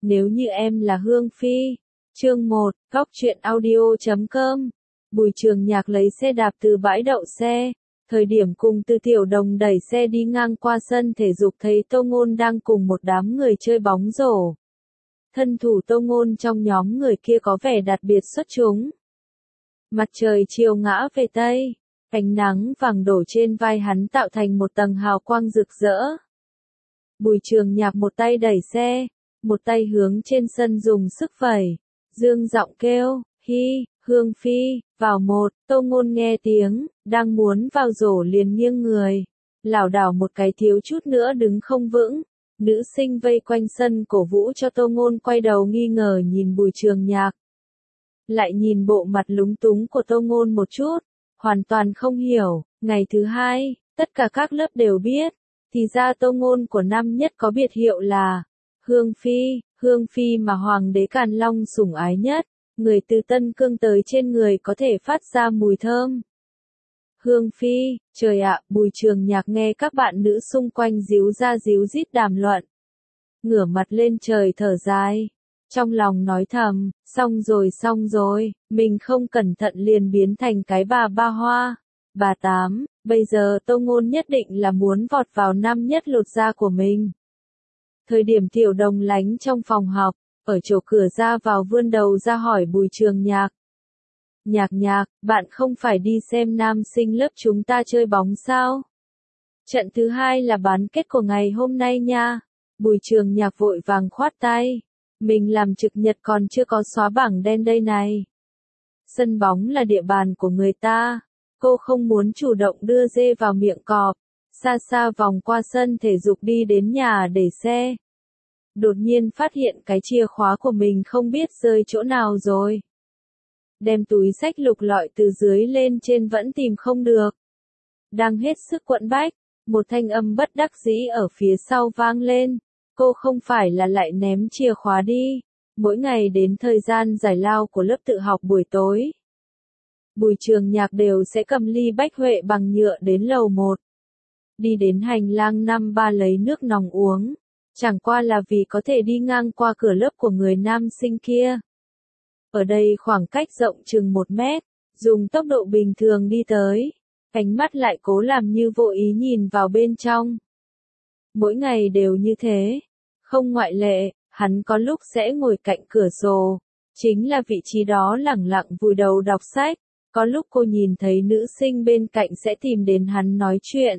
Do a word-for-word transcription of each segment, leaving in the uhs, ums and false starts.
Nếu như em là Hương Phi. Chương một, Góc truyện audio chấm com. Bùi Trường Nhạc lấy xe đạp từ bãi đậu xe. Thời điểm cùng Từ Tiểu Đồng đẩy xe đi ngang qua sân thể dục thấy Tô Ngôn đang cùng một đám người chơi bóng rổ. Thân thủ Tô Ngôn trong nhóm người kia có vẻ đặc biệt xuất chúng. Mặt trời chiều ngã về Tây, ánh nắng vàng đổ trên vai hắn tạo thành một tầng hào quang rực rỡ. Bùi Trường Nhạc một tay đẩy xe, một tay hướng trên sân dùng sức vẩy, dương giọng kêu, hi, Hương Phi, vào một. Tô Ngôn nghe tiếng, đang muốn vào rổ liền nghiêng người, lảo đảo một cái thiếu chút nữa đứng không vững. Nữ sinh vây quanh sân cổ vũ cho Tô Ngôn quay đầu nghi ngờ nhìn Bùi Trường Nhạc. Lại nhìn bộ mặt lúng túng của Tô Ngôn một chút, hoàn toàn không hiểu. Ngày thứ hai, tất cả các lớp đều biết, thì ra Tô Ngôn của năm nhất có biệt hiệu là Hương Phi, Hương Phi mà Hoàng đế Càn Long sủng ái nhất, người từ Tân Cương tới trên người có thể phát ra mùi thơm. Hương Phi, trời ạ, Bùi Trường Nhạc nghe các bạn nữ xung quanh díu ra díu dít đàm luận. Ngửa mặt lên trời thở dài, trong lòng nói thầm, xong rồi xong rồi, mình không cẩn thận liền biến thành cái bà ba hoa. Bà tám, bây giờ Tô Ngôn nhất định là muốn vọt vào năm nhất lột da của mình. Thời điểm Tiểu Đồng lánh trong phòng học, ở chỗ cửa ra vào vươn đầu ra hỏi Bùi Trường Nhạc. Nhạc Nhạc, bạn không phải đi xem nam sinh lớp chúng ta chơi bóng sao? Trận thứ hai là bán kết của ngày hôm nay nha. Bùi Trường Nhạc vội vàng khoát tay. Mình làm trực nhật còn chưa có xóa bảng đen đây này. Sân bóng là địa bàn của người ta. Cô không muốn chủ động đưa dê vào miệng cọp. Xa xa vòng qua sân thể dục đi đến nhà để xe. Đột nhiên phát hiện cái chìa khóa của mình không biết rơi chỗ nào rồi. Đem túi xách lục lọi từ dưới lên trên vẫn tìm không được. Đang hết sức quẫn bách, một thanh âm bất đắc dĩ ở phía sau vang lên. Cô không phải là lại ném chìa khóa đi. Mỗi ngày đến thời gian giải lao của lớp tự học buổi tối, Bùi Trường Nhạc đều sẽ cầm ly bách huệ bằng nhựa đến lầu một. Đi đến hành lang năm ba lấy nước nóng uống. Chẳng qua là vì có thể đi ngang qua cửa lớp của người nam sinh kia. Ở đây khoảng cách rộng chừng một mét, dùng tốc độ bình thường đi tới, ánh mắt lại cố làm như vô ý nhìn vào bên trong. Mỗi ngày đều như thế, không ngoại lệ, hắn có lúc sẽ ngồi cạnh cửa sổ, chính là vị trí đó lẳng lặng vùi đầu đọc sách, có lúc cô nhìn thấy nữ sinh bên cạnh sẽ tìm đến hắn nói chuyện.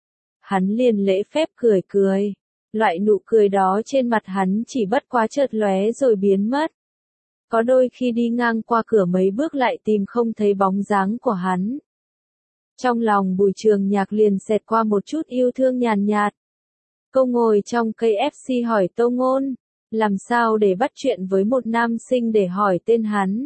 Hắn liền lễ phép cười cười, loại nụ cười đó trên mặt hắn chỉ bất quá chợt lóe rồi biến mất. Có đôi khi đi ngang qua cửa mấy bước lại tìm không thấy bóng dáng của hắn. Trong lòng Bùi Trường Nhạc liền xẹt qua một chút yêu thương nhàn nhạt. Cô ngồi trong cây ép xê hỏi Tô Ngôn, làm sao để bắt chuyện với một nam sinh để hỏi tên hắn.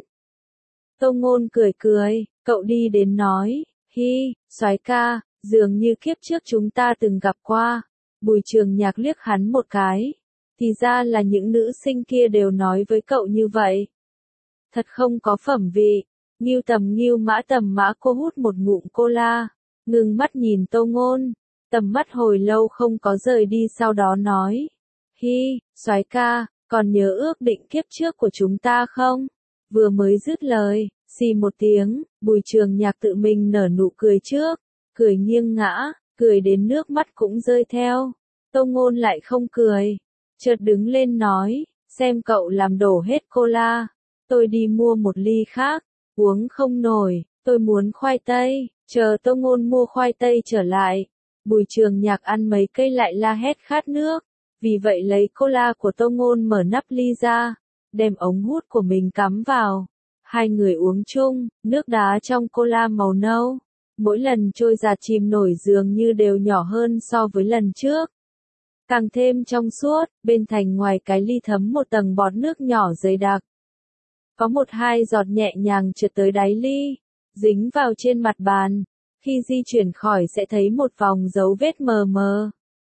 Tô Ngôn cười cười, cậu đi đến nói, hi, soái ca, dường như kiếp trước chúng ta từng gặp qua. Bùi Trường Nhạc liếc hắn một cái, thì ra là những nữ sinh kia đều nói với cậu như vậy. Thật không có phẩm vị. Nghiêu tầm nghiêu mã tầm mã, cô hút một ngụm cola, ngừng mắt nhìn Tô Ngôn, tầm mắt hồi lâu không có rời đi, sau đó nói, hi, soái ca, còn nhớ ước định kiếp trước của chúng ta không? Vừa mới dứt lời, xì một tiếng, Bùi Trường Nhạc tự mình nở nụ cười trước, cười nghiêng ngã, cười đến nước mắt cũng rơi theo. Tô Ngôn lại không cười, chợt đứng lên nói, xem cậu làm đổ hết cola, tôi đi mua một ly khác, uống không nổi, tôi muốn khoai tây. Chờ Tô Ngôn mua khoai tây trở lại, Bùi Trường Nhạc ăn mấy cây lại la hét khát nước, vì vậy lấy cola của Tô Ngôn mở nắp ly ra, đem ống hút của mình cắm vào. Hai người uống chung, nước đá trong cola màu nâu, mỗi lần trôi giạt chìm nổi dường như đều nhỏ hơn so với lần trước. Càng thêm trong suốt, bên thành ngoài cái ly thấm một tầng bọt nước nhỏ dày đặc. Có một hai giọt nhẹ nhàng trượt tới đáy ly, dính vào trên mặt bàn, khi di chuyển khỏi sẽ thấy một vòng dấu vết mờ mờ.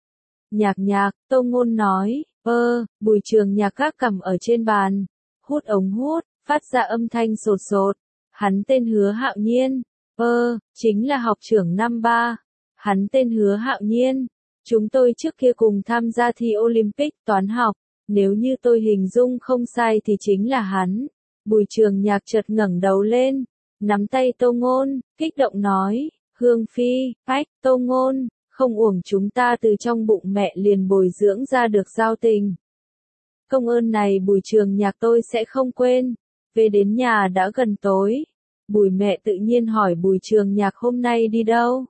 Nhạc Nhạc, Tô Ngôn nói, ơ, Bùi Trường Nhạc gác cằm ở trên bàn, hút ống hút, phát ra âm thanh sột sột. Hắn tên Hứa Hạo Nhiên, ơ, chính là học trưởng năm ba. Hắn tên Hứa Hạo Nhiên, chúng tôi trước kia cùng tham gia thi Olympic toán học, Nếu như tôi hình dung không sai thì chính là hắn. Bùi Trường Nhạc chợt ngẩng đầu lên, nắm tay Tô Ngôn, kích động nói, Hương Phi, ách, Tô Ngôn, không uổng chúng ta từ trong bụng mẹ liền bồi dưỡng ra được giao tình. Công ơn này Bùi Trường Nhạc tôi sẽ không quên. Về đến nhà đã gần tối. Bùi mẹ tự nhiên hỏi Bùi Trường Nhạc hôm nay đi đâu.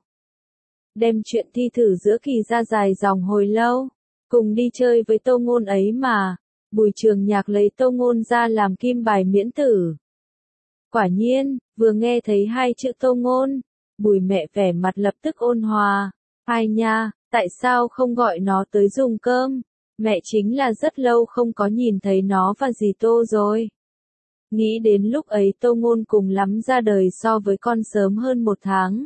Đem chuyện thi thử giữa kỳ ra dài dòng hồi lâu. Cùng đi chơi với Tô Ngôn ấy mà. Bùi Trường Nhạc lấy Tô Ngôn ra làm kim bài miễn tử. Quả nhiên, vừa nghe thấy hai chữ Tô Ngôn, Bùi mẹ vẻ mặt lập tức ôn hòa. Ai nha, tại sao không gọi nó tới dùng cơm? Mẹ chính là rất lâu không có nhìn thấy nó và dì Tô rồi. Nghĩ đến lúc ấy Tô Ngôn cùng lắm ra đời so với con sớm hơn một tháng.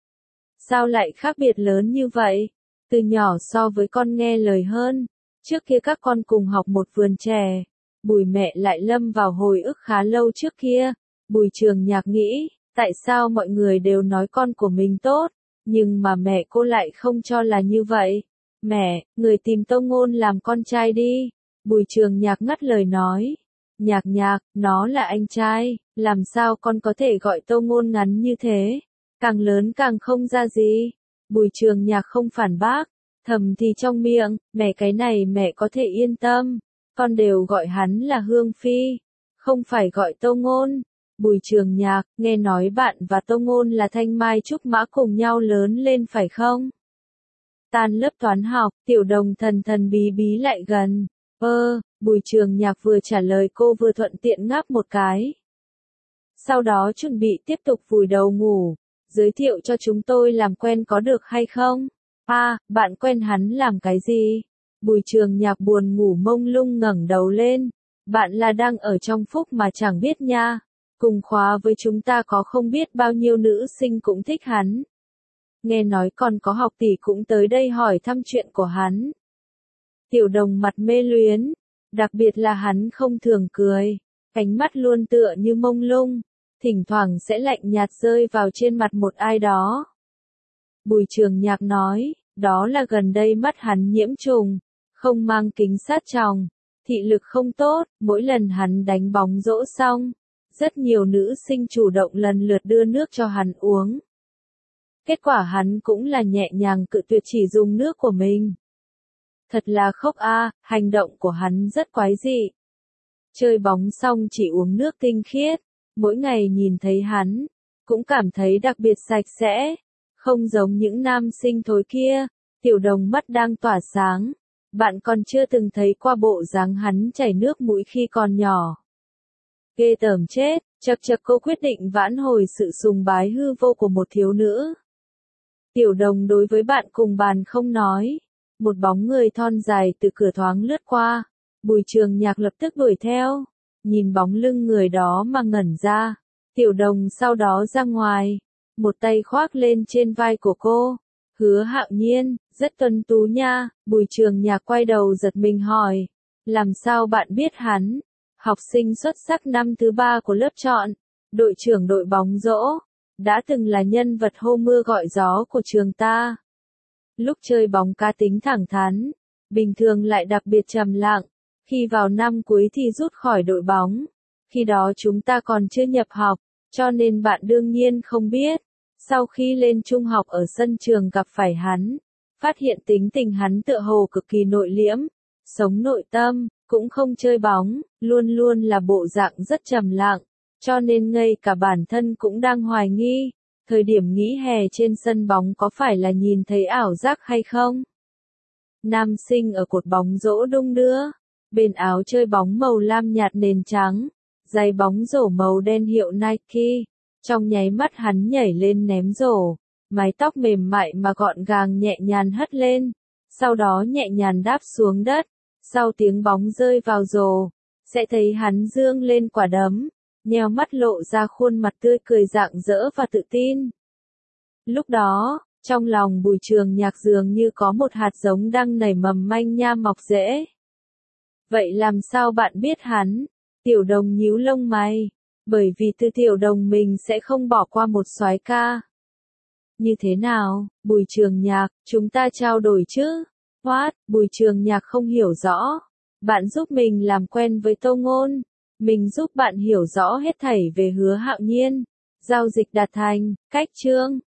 Sao lại khác biệt lớn như vậy? Từ nhỏ so với con nghe lời hơn. Trước kia các con cùng học một vườn chè. Bùi mẹ lại lâm vào hồi ức khá lâu trước kia. Bùi Trường Nhạc nghĩ, tại sao mọi người đều nói con của mình tốt, nhưng mà mẹ cô lại không cho là như vậy. Mẹ, người tìm Tô Ngôn làm con trai đi. Bùi Trường Nhạc ngắt lời nói. Nhạc Nhạc, nó là anh trai, làm sao con có thể gọi Tô Ngôn ngắn như thế? Càng lớn càng không ra gì. Bùi Trường Nhạc không phản bác, thầm thì trong miệng, mẹ cái này mẹ có thể yên tâm, con đều gọi hắn là Hương Phi, không phải gọi Tô Ngôn. Bùi Trường Nhạc, nghe nói bạn và Tô Ngôn là thanh mai trúc mã cùng nhau lớn lên phải không? Tan lớp toán học, Tiểu Đồng thần thần bí bí lại gần. Ơ, Bùi Trường Nhạc vừa trả lời cô vừa thuận tiện ngáp một cái. Sau đó chuẩn bị tiếp tục vùi đầu ngủ. Giới thiệu cho chúng tôi làm quen có được hay không? À, bạn quen hắn làm cái gì? Bùi Trường Nhạc buồn ngủ mông lung ngẩng đầu lên. Bạn là đang ở trong phúc mà chẳng biết nha. Cùng khóa với chúng ta có không biết bao nhiêu nữ sinh cũng thích hắn. Nghe nói còn có học tỷ cũng tới đây hỏi thăm chuyện của hắn. Tiểu Đồng mặt mê luyến, đặc biệt là hắn không thường cười, ánh mắt luôn tựa như mông lung, thỉnh thoảng sẽ lạnh nhạt rơi vào trên mặt một ai đó. Bùi Trường Nhạc nói, đó là gần đây mắt hắn nhiễm trùng, không mang kính sát tròng, thị lực không tốt, mỗi lần hắn đánh bóng rổ xong, rất nhiều nữ sinh chủ động lần lượt đưa nước cho hắn uống. Kết quả hắn cũng là nhẹ nhàng cự tuyệt chỉ dùng nước của mình. Thật là khốc a, hành động của hắn rất quái dị. Chơi bóng xong chỉ uống nước tinh khiết, mỗi ngày nhìn thấy hắn, cũng cảm thấy đặc biệt sạch sẽ, không giống những nam sinh thối kia. Tiểu Đồng mắt đang tỏa sáng, bạn còn chưa từng thấy qua bộ dáng hắn chảy nước mũi khi còn nhỏ. Ghê tởm chết, chật chật cô quyết định vãn hồi sự sùng bái hư vô của một thiếu nữ. Tiểu Đồng đối với bạn cùng bàn không nói. Một bóng người thon dài từ cửa thoáng lướt qua. Bùi Trường Nhạc lập tức đuổi theo. Nhìn bóng lưng người đó mà ngẩn ra. Tiểu Đồng sau đó ra ngoài. Một tay khoác lên trên vai của cô. Hứa Hạo Nhiên, rất tuấn tú nha. Bùi Trường Nhạc quay đầu giật mình hỏi. Làm sao bạn biết hắn? Học sinh xuất sắc năm thứ ba của lớp chọn. Đội trưởng đội bóng rổ. Đã từng là nhân vật hô mưa gọi gió của trường ta. Lúc chơi bóng cá tính thẳng thắn, bình thường lại đặc biệt trầm lặng, khi vào năm cuối thì rút khỏi đội bóng. Khi đó chúng ta còn chưa nhập học, cho nên bạn đương nhiên không biết. Sau khi lên trung học ở sân trường gặp phải hắn, phát hiện tính tình hắn tựa hồ cực kỳ nội liễm, sống nội tâm, cũng không chơi bóng, luôn luôn là bộ dạng rất trầm lặng, cho nên ngay cả bản thân cũng đang hoài nghi. Thời điểm nghỉ hè trên sân bóng có phải là nhìn thấy ảo giác hay không? Nam sinh ở cột bóng rổ đung đưa, bên áo chơi bóng màu lam nhạt nền trắng, giày bóng rổ màu đen hiệu Nike, trong nháy mắt hắn nhảy lên ném rổ, mái tóc mềm mại mà gọn gàng nhẹ nhàng hất lên, sau đó nhẹ nhàng đáp xuống đất, sau tiếng bóng rơi vào rổ, sẽ thấy hắn giương lên quả đấm. Nheo mắt lộ ra khuôn mặt tươi cười rạng rỡ và tự tin. Lúc đó, trong lòng Bùi Trường Nhạc dường như có một hạt giống đang nảy mầm manh nha mọc rễ. Vậy làm sao bạn biết hắn? Tiểu Đồng nhíu lông mày. Bởi vì từ Tiểu Đồng mình sẽ không bỏ qua một soái ca. Như thế nào, Bùi Trường Nhạc, chúng ta trao đổi chứ? What? Bùi Trường Nhạc không hiểu rõ. Bạn giúp mình làm quen với Tô Ngôn. Mình giúp bạn hiểu rõ hết thảy về Hứa Hạo Nhiên. Giao dịch đạt thành. Cách chương